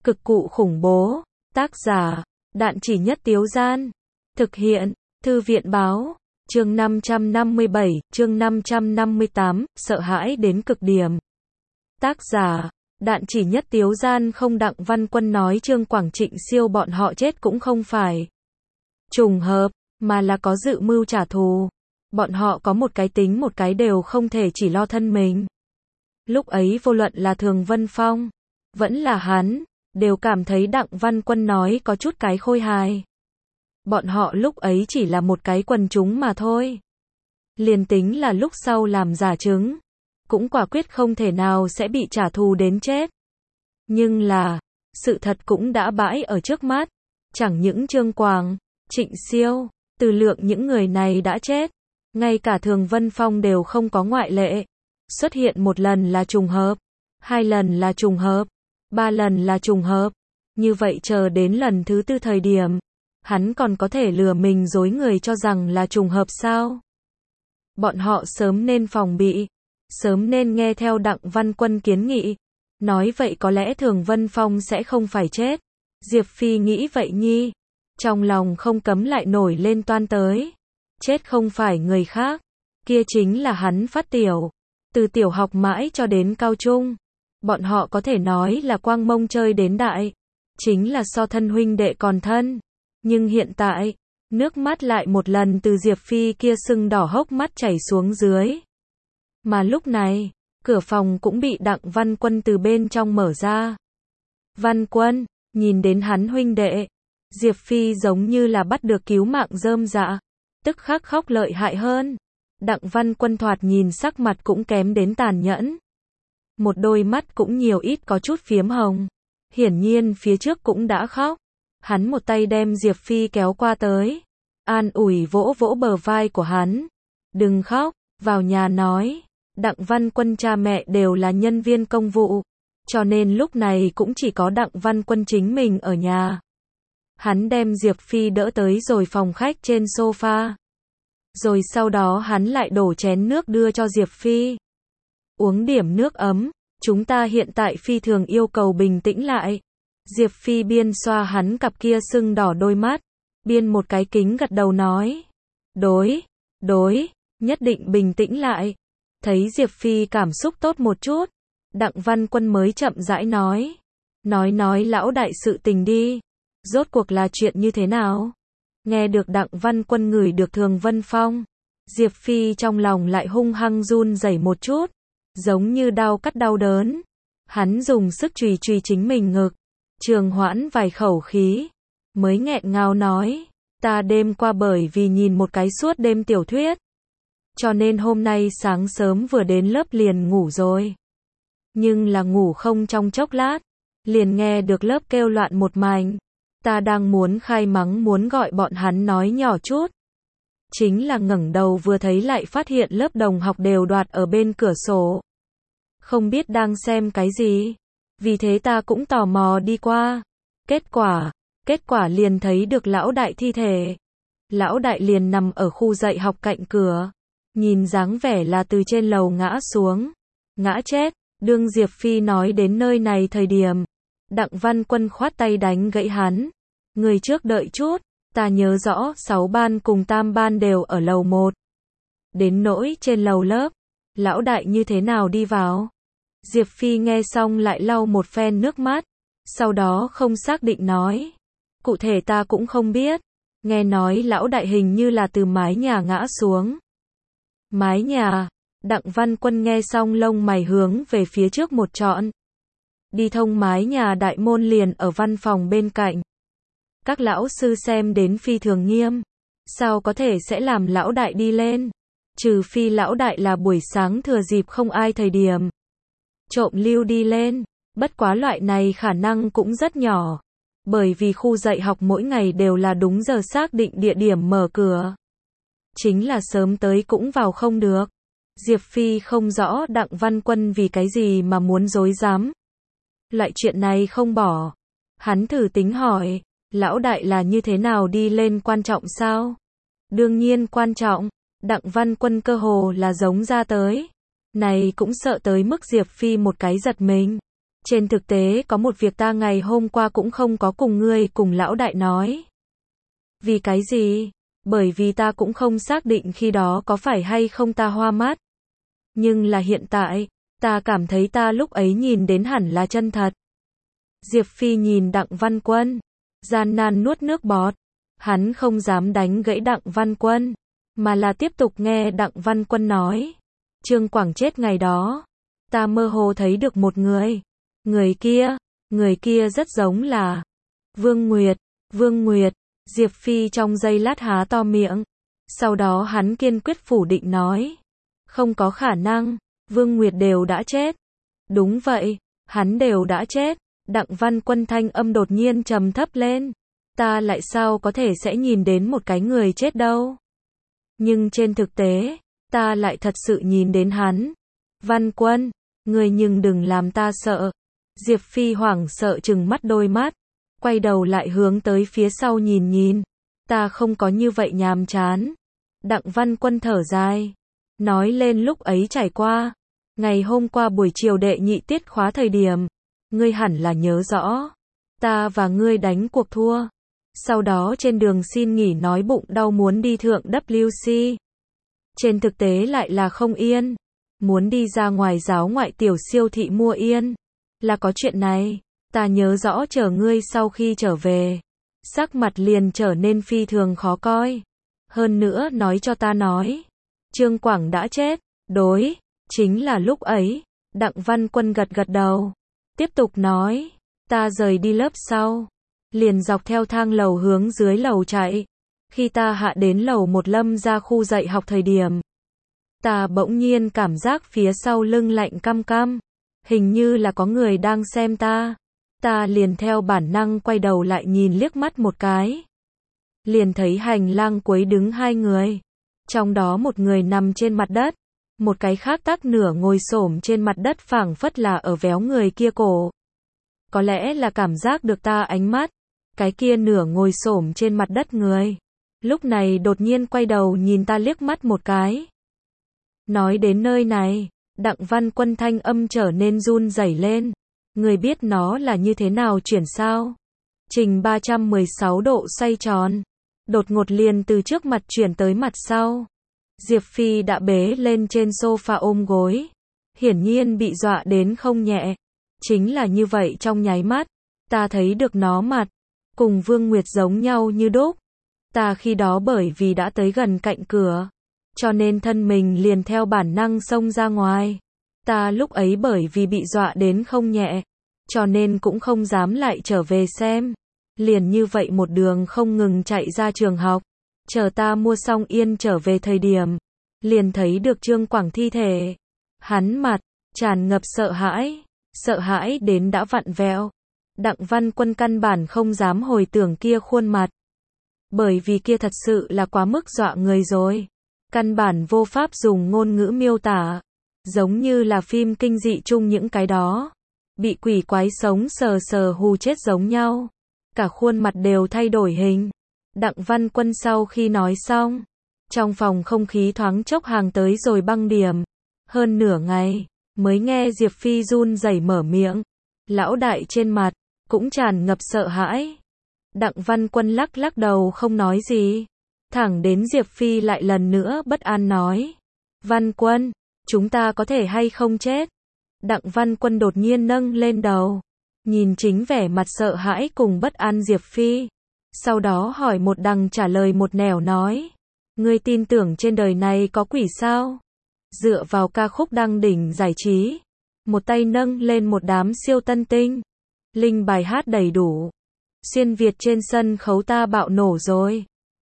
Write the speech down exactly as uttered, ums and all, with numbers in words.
Cực cụ khủng bố. Tác giả, Đạn Chỉ Nhất Tiếu Gian. Thực hiện, Thư viện Báo. Chương năm trăm năm mươi bảy, chương năm trăm năm mươi tám, sợ hãi đến cực điểm. Tác giả, Đạn Chỉ Nhất Tiếu Gian. Không, Đặng Văn Quân nói Trương Quảng Trịnh Siêu bọn họ chết cũng không phải trùng hợp, mà là có dự mưu trả thù. Bọn họ có một cái tính một cái đều không thể chỉ lo thân mình. Lúc ấy vô luận là Thường Vân Phong, vẫn là hắn, đều cảm thấy Đặng Văn Quân nói có chút cái khôi hài. Bọn họ lúc ấy chỉ là một cái quần chúng mà thôi. Liền tính là lúc sau làm giả chứng, cũng quả quyết không thể nào sẽ bị trả thù đến chết. Nhưng là, sự thật cũng đã bãi ở trước mắt. Chẳng những Trương Quảng, Trịnh Siêu, Từ Lượng những người này đã chết. Ngay cả Thường Vân Phong đều không có ngoại lệ. Xuất hiện một lần là trùng hợp, hai lần là trùng hợp, ba lần là trùng hợp. Như vậy chờ đến lần thứ tư thời điểm, hắn còn có thể lừa mình dối người cho rằng là trùng hợp sao? Bọn họ sớm nên phòng bị, sớm nên nghe theo Đặng Văn Quân kiến nghị. Nói vậy có lẽ Thường Vân Phong sẽ không phải chết. Diệp Phi nghĩ vậy nhi, trong lòng không cấm lại nổi lên toan tới. Chết không phải người khác, kia chính là hắn Phát Tiểu. Từ tiểu học mãi cho đến cao trung, bọn họ có thể nói là quang mông chơi đến đại, chính là so thân huynh đệ còn thân. Nhưng hiện tại, nước mắt lại một lần từ Diệp Phi kia sưng đỏ hốc mắt chảy xuống dưới. Mà lúc này, cửa phòng cũng bị Đặng Văn Quân từ bên trong mở ra. Văn Quân, nhìn đến hắn huynh đệ, Diệp Phi giống như là bắt được cứu mạng rơm dạ, tức khắc khóc lợi hại hơn. Đặng Văn Quân thoạt nhìn sắc mặt cũng kém đến tàn nhẫn. Một đôi mắt cũng nhiều ít có chút phiếm hồng. Hiển nhiên phía trước cũng đã khóc. Hắn một tay đem Diệp Phi kéo qua tới, an ủi vỗ vỗ bờ vai của hắn. Đừng khóc, vào nhà nói. Đặng Văn Quân cha mẹ đều là nhân viên công vụ, cho nên lúc này cũng chỉ có Đặng Văn Quân chính mình ở nhà. Hắn đem Diệp Phi đỡ tới rồi phòng khách trên sofa. Rồi sau đó hắn lại đổ chén nước đưa cho Diệp Phi. Uống điểm nước ấm, chúng ta hiện tại phi thường yêu cầu bình tĩnh lại. Diệp Phi biên xoa hắn cặp kia sưng đỏ đôi mắt, biên một cái kính gật đầu nói. Đối, đối, nhất định bình tĩnh lại. Thấy Diệp Phi cảm xúc tốt một chút, Đặng Văn Quân mới chậm rãi nói. Nói nói lão đại sự tình đi. Rốt cuộc là chuyện như thế nào? Nghe được Đặng Văn Quân ngửi được Thường Vân Phong, Diệp Phi trong lòng lại hung hăng run rẩy một chút, giống như đau cắt đau đớn. Hắn dùng sức chùy chùy chính mình ngực, trường hoãn vài khẩu khí, mới nghẹn ngào nói, ta đêm qua bởi vì nhìn một cái suốt đêm tiểu thuyết, cho nên hôm nay sáng sớm vừa đến lớp liền ngủ rồi. Nhưng là ngủ không trong chốc lát, liền nghe được lớp kêu loạn một mảnh. Ta đang muốn khai mắng muốn gọi bọn hắn nói nhỏ chút. Chính là ngẩng đầu vừa thấy lại phát hiện lớp đồng học đều đoạt ở bên cửa sổ. Không biết đang xem cái gì. Vì thế ta cũng tò mò đi qua. Kết quả, kết quả liền thấy được lão đại thi thể. Lão đại liền nằm ở khu dạy học cạnh cửa. Nhìn dáng vẻ là từ trên lầu ngã xuống. Ngã chết. Đương Diệp Phi nói đến nơi này thời điểm, Đặng Văn Quân khoát tay đánh gãy hắn. Người trước đợi chút, ta nhớ rõ sáu ban cùng tam ban đều ở lầu một. Đến nỗi trên lầu lớp, lão đại như thế nào đi vào? Diệp Phi nghe xong lại lau một phen nước mắt, sau đó không xác định nói. Cụ thể ta cũng không biết, nghe nói lão đại hình như là từ mái nhà ngã xuống. Mái nhà, Đặng Văn Quân nghe xong lông mày hướng về phía trước một trọn. Đi thông mái nhà đại môn liền ở văn phòng bên cạnh. Các lão sư xem đến phi thường nghiêm. Sao có thể sẽ làm lão đại đi lên? Trừ phi lão đại là buổi sáng thừa dịp không ai thời điểm. Trộm lưu đi lên. Bất quá loại này khả năng cũng rất nhỏ. Bởi vì khu dạy học mỗi ngày đều là đúng giờ xác định địa điểm mở cửa. Chính là sớm tới cũng vào không được. Diệp Phi không rõ Đặng Văn Quân vì cái gì mà muốn dối dám. Loại chuyện này không bỏ. Hắn thử tính hỏi, lão đại là như thế nào đi lên quan trọng sao? Đương nhiên quan trọng, Đặng Văn Quân cơ hồ là giống ra tới. Này cũng sợ tới mức Diệp Phi một cái giật mình. Trên thực tế có một việc ta ngày hôm qua cũng không có cùng ngươi cùng lão đại nói. Vì cái gì? Bởi vì ta cũng không xác định khi đó có phải hay không ta hoa mắt. Nhưng là hiện tại, ta cảm thấy ta lúc ấy nhìn đến hẳn là chân thật. Diệp Phi nhìn Đặng Văn Quân, gian nan nuốt nước bọt. Hắn không dám đánh gãy Đặng Văn Quân, mà là tiếp tục nghe Đặng Văn Quân nói. Trương Quảng chết ngày đó, ta mơ hồ thấy được một người. Người kia, người kia rất giống là Vương Nguyệt, Vương Nguyệt. Diệp Phi trong giây lát há to miệng. Sau đó hắn kiên quyết phủ định nói. Không có khả năng, Vương Nguyệt đều đã chết. Đúng vậy, hắn đều đã chết. Đặng Văn Quân thanh âm đột nhiên trầm thấp lên. Ta lại sao có thể sẽ nhìn đến một cái người chết đâu. Nhưng trên thực tế, ta lại thật sự nhìn đến hắn. Văn Quân, ngươi nhưng đừng làm ta sợ. Diệp Phi hoảng sợ trừng mắt đôi mắt. Quay đầu lại hướng tới phía sau nhìn nhìn. Ta không có như vậy nhàm chán. Đặng Văn Quân thở dài. Nói lên lúc ấy trải qua. Ngày hôm qua buổi chiều đệ nhị tiết khóa thời điểm. Ngươi hẳn là nhớ rõ. Ta và ngươi đánh cuộc thua. Sau đó trên đường xin nghỉ nói bụng đau muốn đi thượng W C. Trên thực tế lại là không yên. Muốn đi ra ngoài giáo ngoại tiểu siêu thị mua yên. Là có chuyện này. Ta nhớ rõ chờ ngươi sau khi trở về. Sắc mặt liền trở nên phi thường khó coi. Hơn nữa nói cho ta nói. Trương Quảng đã chết. Đối. Chính là lúc ấy. Đặng Văn Quân gật gật đầu. Tiếp tục nói. Ta rời đi lớp sau. Liền dọc theo thang lầu hướng dưới lầu chạy. Khi ta hạ đến lầu một lâm ra khu dạy học thời điểm. Ta bỗng nhiên cảm giác phía sau lưng lạnh căm căm. Hình như là có người đang xem ta. Ta liền theo bản năng quay đầu lại nhìn liếc mắt một cái. Liền thấy hành lang cuối đứng hai người. Trong đó một người nằm trên mặt đất. Một cái khác tác nửa ngồi xổm trên mặt đất phảng phất là ở véo người kia cổ. Có lẽ là cảm giác được ta ánh mắt. Cái kia nửa ngồi xổm trên mặt đất người. Lúc này đột nhiên quay đầu nhìn ta liếc mắt một cái. Nói đến nơi này, Đặng Văn Quân thanh âm trở nên run rẩy lên. Người biết nó là như thế nào chuyển sao? Trình ba trăm mười sáu độ xoay tròn. Đột ngột liền từ trước mặt chuyển tới mặt sau. Diệp Phi đã bế lên trên sofa ôm gối. Hiển nhiên bị dọa đến không nhẹ. Chính là như vậy trong nháy mắt. Ta thấy được nó mặt. Cùng Vương Nguyệt giống nhau như đúc. Ta khi đó bởi vì đã tới gần cạnh cửa. Cho nên thân mình liền theo bản năng xông ra ngoài. Ta lúc ấy bởi vì bị dọa đến không nhẹ. Cho nên cũng không dám lại trở về xem. Liền như vậy một đường không ngừng chạy ra trường học. Chờ ta mua xong yên trở về thời điểm. Liền thấy được Trương Quảng thi thể. Hắn mặt, tràn ngập sợ hãi. Sợ hãi đến đã vặn vẹo. Đặng Văn Quân căn bản không dám hồi tưởng kia khuôn mặt. Bởi vì kia thật sự là quá mức dọa người rồi. Căn bản vô pháp dùng ngôn ngữ miêu tả. Giống như là phim kinh dị chung những cái đó. Bị quỷ quái sống sờ sờ hù chết giống nhau. Cả khuôn mặt đều thay đổi hình. Đặng Văn Quân sau khi nói xong. Trong phòng không khí thoáng chốc hàng tới rồi băng điểm. Hơn nửa ngày, mới nghe Diệp Phi run rẩy mở miệng. Lão đại trên mặt, cũng tràn ngập sợ hãi. Đặng Văn Quân lắc lắc đầu không nói gì. Thẳng đến Diệp Phi lại lần nữa bất an nói. Văn Quân, chúng ta có thể hay không chết? Đặng Văn Quân đột nhiên nâng lên đầu. Nhìn chính vẻ mặt sợ hãi cùng bất an Diệp Phi. Sau đó hỏi một đằng trả lời một nẻo nói. Ngươi tin tưởng trên đời này có quỷ sao? Dựa vào ca khúc đăng đỉnh giải trí. Một tay nâng lên một đám siêu tân tinh. Linh bài hát đầy đủ. Xuyên Việt trên sân khấu ta bạo nổ rồi.